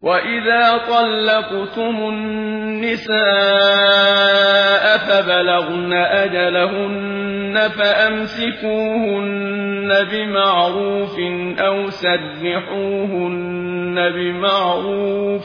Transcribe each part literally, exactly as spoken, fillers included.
وَإِذَا طَلَّقْتُمُ النِّسَاءَ فَبَلَغْنَ أَجَلَهُنَّ فَأَمْسِكُوهُنَّ بِمَعْرُوفٍ أَوْ سَرِّحُوهُنَّ بِمَعْرُوفٍ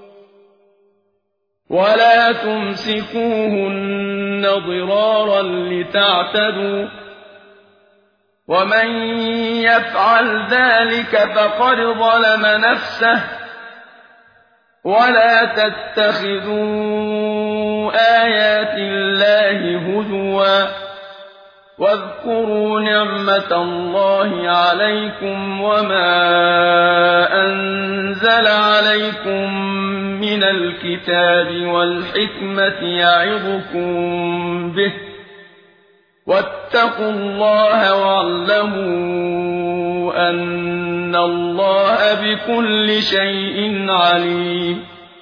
وَلَا تُمْسِكُوهُنَّ ضِرَارًا لِتَعْتَدُوا وَمَن يَفْعَلْ ذَلِكَ فَقَدْ ظَلَمَ نَفْسَهُ وَلَا تَتَّخِذُوا آيَاتِ اللَّهِ هُزُوًا وَاذْكُرُوا نِعْمَةَ اللَّهِ عَلَيْكُمْ وَمَا أَنزَلَ عَلَيْكُم مِّنَ الْكِتَابِ وَالْحِكْمَةِ يَعِظُكُم بِهِ ۚ وَاتَّقُوا اللَّهَ وَاعْلَمُوا أَنَّ اللَّهَ بِكُلِّ شَيْءٍ عَلِيمٌ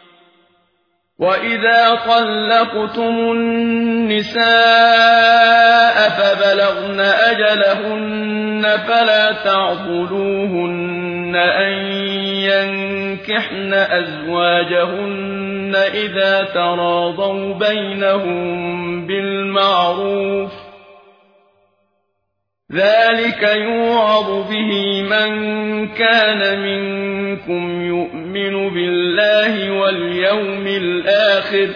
وَإِذَا طَلَّقْتُمُ النِّسَاءَ فَبَلَغْنَ أَجَلَهُنَّ فَلَا تَعْضُلُوهُنَّ أَن يَنكِحْنَ أَزْوَاجَهُنَّ إِذَا تَرَاضَوْا بَيْنَهُم بِالْمَعْرُوفِ ۗ ذَلِكَ يُوعَظُ بِهِ مَن كَانَ مِنكُمْ يُؤْمِنُ بِاللَّهِ وَالْيَوْمِ الْآخِرِ ۗ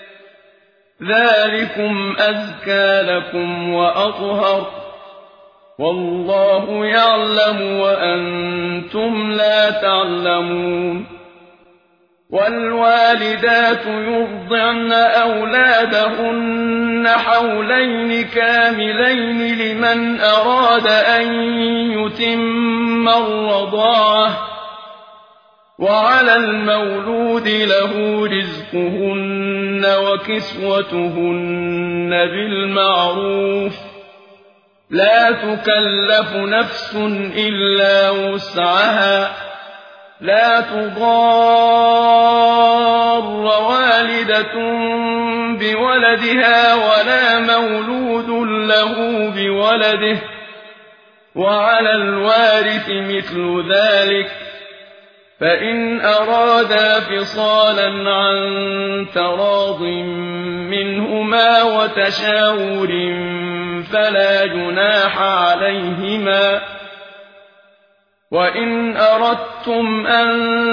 ذَلِكُمْ أَزْكَىٰ لَكُمْ وَأَطْهَرُ ۗ وَاللَّهُ يَعْلَمُ وَأَنتُمْ لَا تَعْلَمُونَ وَالْوَالِدَاتُ يُرْضِعْنَ أَوْلَادَهُنَّ حَوْلَيْنِ كَامِلَيْنِ لِمَنْ أَرَادَ أَن يُتِمَّ الرَّضَاعَةَ ۚ وَعَلَى الْمَوْلُودِ لَهُ رِزْقُهُنَّ وَكِسْوَتُهُنَّ بِالْمَعْرُوفِ ۚ لَا تُكَلَّفُ نَفْسٌ إِلَّا وُسْعَهَا ۚ لَا تُضَارَّ وَالِدَةٌ بِوَلَدِهَا وَلَا مَوْلُودٌ لَّهُ بِوَلَدِهِ ۚ وَعَلَى الْوَارِثِ مِثْلُ ذَٰلِكَ ۗ فَإِنْ أَرَادَا فِصَالًا عَن تَرَاضٍ مِّنْهُمَا وَتَشَاوُرٍ فَلَا جُنَاحَ عَلَيْهِمَا ۗ وَإِنْ أَرَدتُّمْ أَن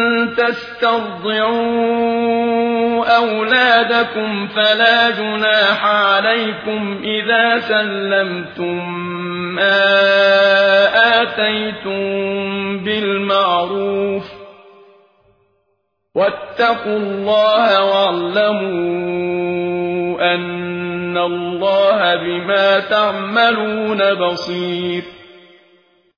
تَسْتَرْضِعُوا أَوْلَادَكُمْ فَلَا جُنَاحَ عَلَيْكُمْ إِذَا سَلَّمْتُم مَّا آتَيْتُم بِالْمَعْرُوفِ ۗ وَاتَّقُوا اللَّهَ وَاعْلَمُوا أَنَّ اللَّهَ بِمَا تَعْمَلُونَ بَصِيرٌ